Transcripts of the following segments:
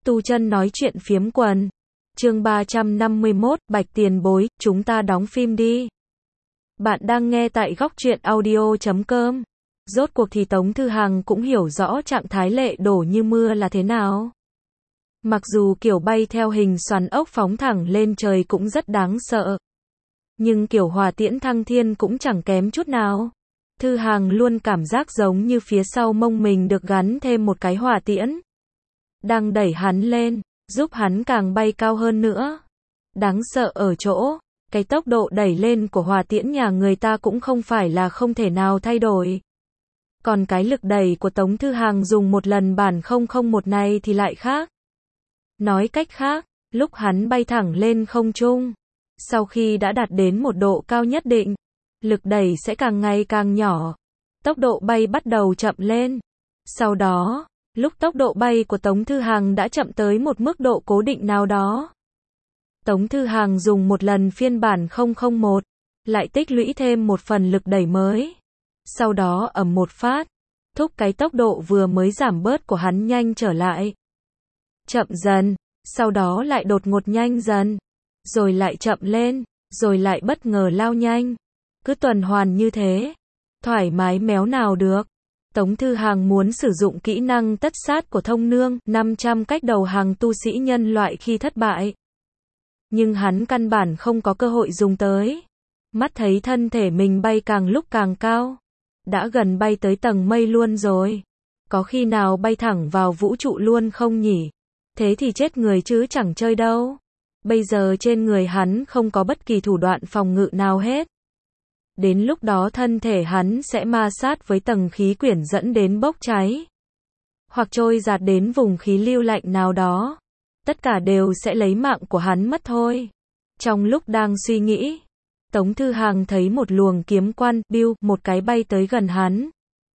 Tu Chân nói chuyện phiếm quần. Chương 351, Bạch tiền bối, chúng ta đóng phim đi. Bạn đang nghe tại góc truyện audio.com. Rốt cuộc thì Tống Thư Hằng cũng hiểu rõ trạng thái lệ đổ như mưa là thế nào. Mặc dù kiểu bay theo hình xoắn ốc phóng thẳng lên trời cũng rất đáng sợ, nhưng kiểu hỏa tiễn thăng thiên cũng chẳng kém chút nào. Thư Hằng luôn cảm giác giống như phía sau mông mình được gắn thêm một cái hỏa tiễn, đang đẩy hắn lên, giúp hắn càng bay cao hơn nữa. Đáng sợ ở chỗ, cái tốc độ đẩy lên của hỏa tiễn nhà người ta cũng không phải là không thể nào thay đổi. Còn cái lực đẩy của Tống Thư Hằng dùng một lần bản 001 này thì lại khác. Nói cách khác, lúc hắn bay thẳng lên không trung, sau khi đã đạt đến một độ cao nhất định, lực đẩy sẽ càng ngày càng nhỏ, tốc độ bay bắt đầu chậm lên. Sau đó, lúc tốc độ bay của Tống Thư Hằng đã chậm tới một mức độ cố định nào đó, Tống Thư Hằng dùng một lần phiên bản 001, lại tích lũy thêm một phần lực đẩy mới. Sau đó ầm một phát, thúc cái tốc độ vừa mới giảm bớt của hắn nhanh trở lại. Chậm dần, sau đó lại đột ngột nhanh dần, rồi lại chậm lên, rồi lại bất ngờ lao nhanh. Cứ tuần hoàn như thế, thoải mái méo nào được. Tống Thư Hằng muốn sử dụng kỹ năng tất sát của Thông Nương, 500 cách đầu hàng tu sĩ nhân loại khi thất bại. Nhưng hắn căn bản không có cơ hội dùng tới. Mắt thấy thân thể mình bay càng lúc càng cao. Đã gần bay tới tầng mây luôn rồi. Có khi nào bay thẳng vào vũ trụ luôn không nhỉ? Thế thì chết người chứ chẳng chơi đâu. Bây giờ trên người hắn không có bất kỳ thủ đoạn phòng ngự nào hết. Đến lúc đó thân thể hắn sẽ ma sát với tầng khí quyển dẫn đến bốc cháy. Hoặc trôi giạt đến vùng khí lưu lạnh nào đó. Tất cả đều sẽ lấy mạng của hắn mất thôi. Trong lúc đang suy nghĩ, Tống Thư Hằng thấy một luồng kiếm quang, biu, một cái bay tới gần hắn.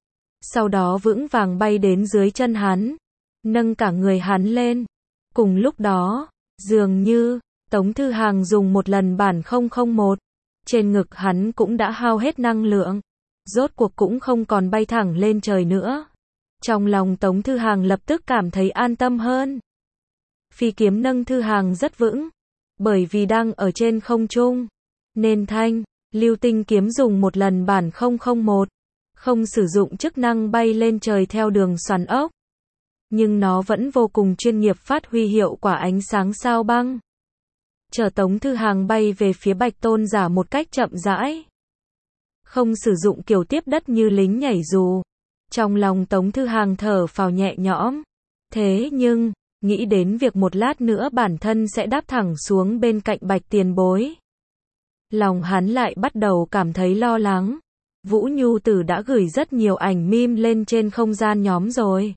Sau đó vững vàng bay đến dưới chân hắn, nâng cả người hắn lên. Cùng lúc đó, dường như, Tống Thư Hằng dùng một lần bản 001, trên ngực hắn cũng đã hao hết năng lượng, rốt cuộc cũng không còn bay thẳng lên trời nữa. Trong lòng Tống Thư Hằng lập tức cảm thấy an tâm hơn. Phi kiếm nâng Thư Hằng rất vững, bởi vì đang ở trên không trung, nên thanh, lưu tinh kiếm dùng một lần bản 001, không sử dụng chức năng bay lên trời theo đường xoắn ốc. Nhưng nó vẫn vô cùng chuyên nghiệp phát huy hiệu quả ánh sáng sao băng. Chở Tống Thư Hằng bay về phía Bạch Tôn Giả một cách chậm rãi. Không sử dụng kiểu tiếp đất như lính nhảy dù. Trong lòng Tống Thư Hằng thở phào nhẹ nhõm. Thế nhưng, nghĩ đến việc một lát nữa bản thân sẽ đáp thẳng xuống bên cạnh Bạch tiền bối, lòng hắn lại bắt đầu cảm thấy lo lắng. Vũ Nhu Tử đã gửi rất nhiều ảnh meme lên trên không gian nhóm rồi.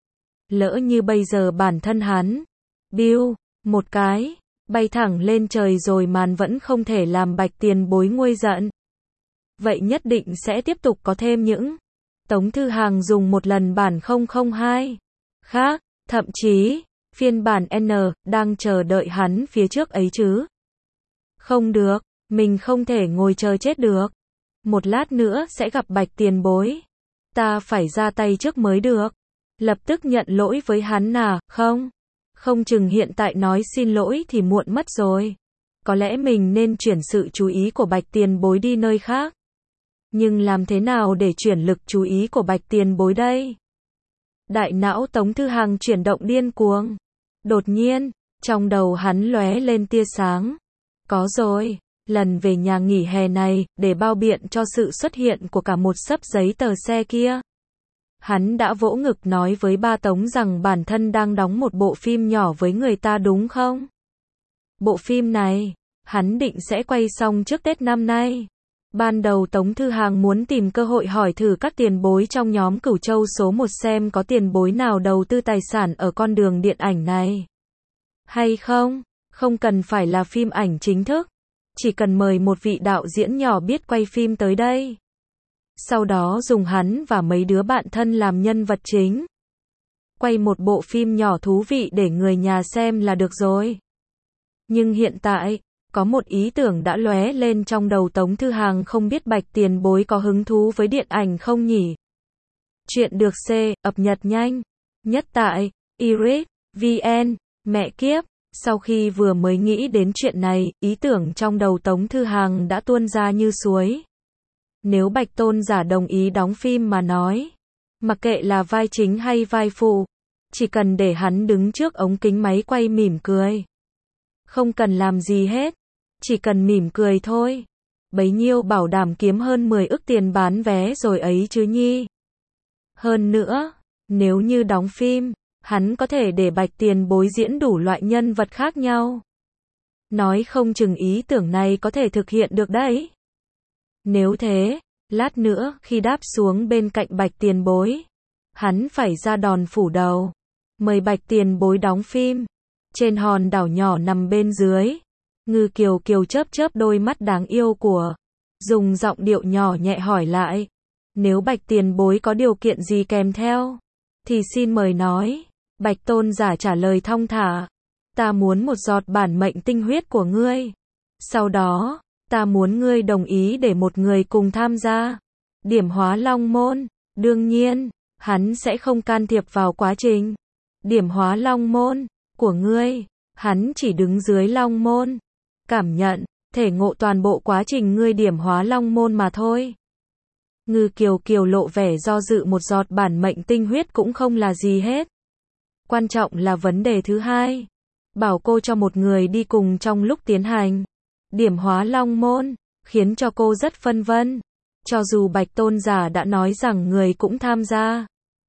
Lỡ như bây giờ bản thân hắn, biu, một cái, bay thẳng lên trời rồi màn vẫn không thể làm Bạch tiền bối nguôi giận. Vậy nhất định sẽ tiếp tục có thêm những Tống Thư Hằng dùng một lần bản 002 khác, thậm chí, phiên bản N, đang chờ đợi hắn phía trước ấy chứ. Không được, mình không thể ngồi chờ chết được. Một lát nữa sẽ gặp Bạch tiền bối. Ta phải ra tay trước mới được. Lập tức nhận lỗi với hắn à, không chừng hiện tại nói xin lỗi thì muộn mất rồi. Có lẽ mình nên chuyển sự chú ý của Bạch tiền bối đi nơi khác. Nhưng làm thế nào để chuyển lực chú ý của Bạch tiền bối đây? Đại não Tống Thư Hằng chuyển động điên cuồng. Đột nhiên, trong đầu hắn lóe lên tia sáng. Có rồi, lần về nhà nghỉ hè này, để bao biện cho sự xuất hiện của cả một xấp giấy tờ xe kia. Hắn đã vỗ ngực nói với ba Tống rằng bản thân đang đóng một bộ phim nhỏ với người ta đúng không? Bộ phim này, hắn định sẽ quay xong trước Tết năm nay. Ban đầu Tống Thư Hằng muốn tìm cơ hội hỏi thử các tiền bối trong nhóm Cửu Châu số 1 xem có tiền bối nào đầu tư tài sản ở con đường điện ảnh này. Hay không cần phải là phim ảnh chính thức. Chỉ cần mời một vị đạo diễn nhỏ biết quay phim tới đây. Sau đó dùng hắn và mấy đứa bạn thân làm nhân vật chính. Quay một bộ phim nhỏ thú vị để người nhà xem là được rồi. Nhưng hiện tại, có một ý tưởng đã lóe lên trong đầu Tống Thư Hằng, không biết Bạch tiền bối có hứng thú với điện ảnh không nhỉ? Chuyện được cập nhật nhanh nhất tại iris.vn. Mẹ kiếp, sau khi vừa mới nghĩ đến chuyện này, ý tưởng trong đầu Tống Thư Hàng đã tuôn ra như suối. Nếu Bạch Tôn Giả đồng ý đóng phim mà nói, mặc kệ là vai chính hay vai phụ, chỉ cần để hắn đứng trước ống kính máy quay mỉm cười. Không cần làm gì hết, chỉ cần mỉm cười thôi. Bấy nhiêu bảo đảm kiếm hơn 10 ức tiền bán vé rồi ấy chứ nhi. Hơn nữa, nếu như đóng phim, hắn có thể để Bạch Tiền Bối diễn đủ loại nhân vật khác nhau. Nói không chừng ý tưởng này có thể thực hiện được đấy. Nếu thế, lát nữa khi đáp xuống bên cạnh Bạch Tiền Bối, hắn phải ra đòn phủ đầu, mời Bạch Tiền Bối đóng phim. Trên hòn đảo nhỏ nằm bên dưới, Ngư Kiều Kiều chớp chớp đôi mắt đáng yêu của, dùng giọng điệu nhỏ nhẹ hỏi lại, nếu Bạch Tiền Bối có điều kiện gì kèm theo, thì xin mời nói. Bạch Tôn Giả trả lời thong thả, ta muốn một giọt bản mệnh tinh huyết của ngươi. Sau đó, ta muốn ngươi đồng ý để một người cùng tham gia điểm hóa long môn. Đương nhiên, hắn sẽ không can thiệp vào quá trình điểm hóa long môn của ngươi. Hắn chỉ đứng dưới long môn, cảm nhận, thể ngộ toàn bộ quá trình ngươi điểm hóa long môn mà thôi. Ngư Kiều Kiều lộ vẻ do dự, một giọt bản mệnh tinh huyết cũng không là gì hết. Quan trọng là vấn đề thứ hai. Bảo cô cho một người đi cùng trong lúc tiến hành điểm hóa long môn, khiến cho cô rất phân vân. Cho dù Bạch Tôn Giả đã nói rằng người cũng tham gia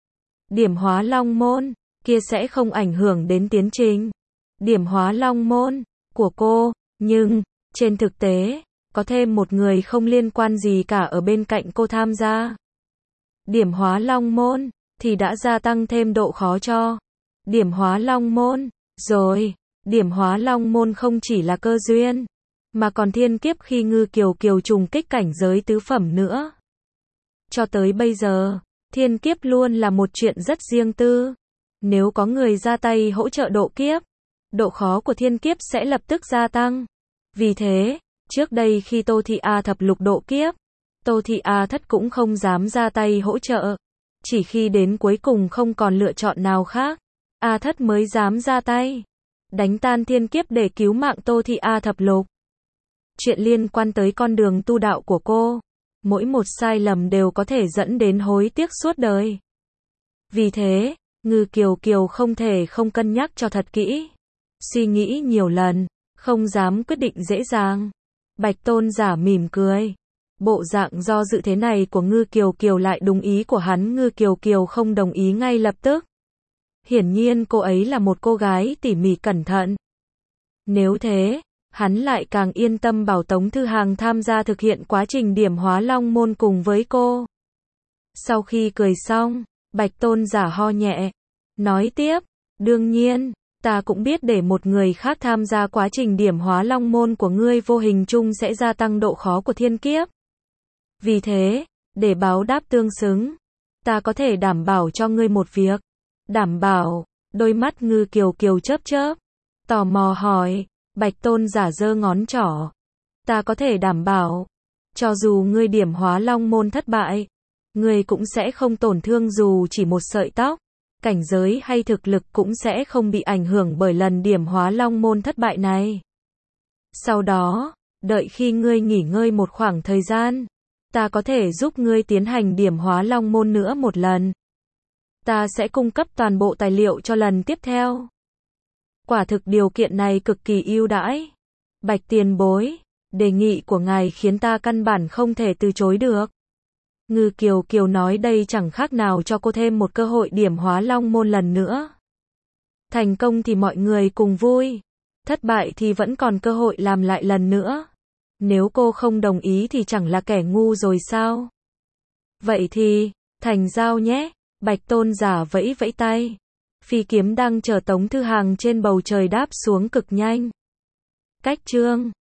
điểm hóa long môn, kia sẽ không ảnh hưởng đến tiến trình điểm hóa long môn của cô, nhưng trên thực tế, có thêm một người không liên quan gì cả ở bên cạnh cô tham gia điểm hóa long môn, thì đã gia tăng thêm độ khó cho điểm hóa long môn. Rồi, điểm hóa long môn không chỉ là cơ duyên, mà còn thiên kiếp khi Ngư Kiều Kiều trùng kích cảnh giới tứ phẩm nữa. Cho tới bây giờ, thiên kiếp luôn là một chuyện rất riêng tư. Nếu có người ra tay hỗ trợ độ kiếp, độ khó của thiên kiếp sẽ lập tức gia tăng. Vì thế, trước đây khi Tô Thị A thập lục độ kiếp, Tô Thị A thất cũng không dám ra tay hỗ trợ. Chỉ khi đến cuối cùng không còn lựa chọn nào khác, A thất mới dám ra tay đánh tan thiên kiếp để cứu mạng Tô Thị A thập lục. Chuyện liên quan tới con đường tu đạo của cô, mỗi một sai lầm đều có thể dẫn đến hối tiếc suốt đời. Vì thế, Ngư Kiều Kiều không thể không cân nhắc cho thật kỹ, suy nghĩ nhiều lần, không dám quyết định dễ dàng. Bạch Tôn Giả mỉm cười. Bộ dạng do dự thế này của Ngư Kiều Kiều lại đúng ý của hắn. Ngư Kiều Kiều không đồng ý ngay lập tức. Hiển nhiên cô ấy là một cô gái tỉ mỉ cẩn thận. Nếu thế, hắn lại càng yên tâm bảo Tống Thư Hàng tham gia thực hiện quá trình điểm hóa long môn cùng với cô. Sau khi cười xong, Bạch Tôn Giả ho nhẹ, nói tiếp, đương nhiên, ta cũng biết để một người khác tham gia quá trình điểm hóa long môn của ngươi vô hình chung sẽ gia tăng độ khó của thiên kiếp. Vì thế, để báo đáp tương xứng, ta có thể đảm bảo cho ngươi một việc. Đảm bảo, đôi mắt Ngư Kiều Kiều chớp chớp, tò mò hỏi. Bạch Tôn Giả giơ ngón trỏ. Ta có thể đảm bảo, cho dù ngươi điểm hóa long môn thất bại, ngươi cũng sẽ không tổn thương dù chỉ một sợi tóc. Cảnh giới hay thực lực cũng sẽ không bị ảnh hưởng bởi lần điểm hóa long môn thất bại này. Sau đó, đợi khi ngươi nghỉ ngơi một khoảng thời gian, ta có thể giúp ngươi tiến hành điểm hóa long môn nữa một lần. Ta sẽ cung cấp toàn bộ tài liệu cho lần tiếp theo. Quả thực điều kiện này cực kỳ ưu đãi. Bạch Tiền Bối, đề nghị của ngài khiến ta căn bản không thể từ chối được. Ngư Kiều Kiều nói đây chẳng khác nào cho cô thêm một cơ hội điểm hóa long môn lần nữa. Thành công thì mọi người cùng vui, thất bại thì vẫn còn cơ hội làm lại lần nữa. Nếu cô không đồng ý thì chẳng là kẻ ngu rồi sao? Vậy thì, thành giao nhé. Bạch Tôn Giả vẫy vẫy tay. Phi kiếm đang chờ Tống Thư Hàng trên bầu trời đáp xuống cực nhanh. Cách chương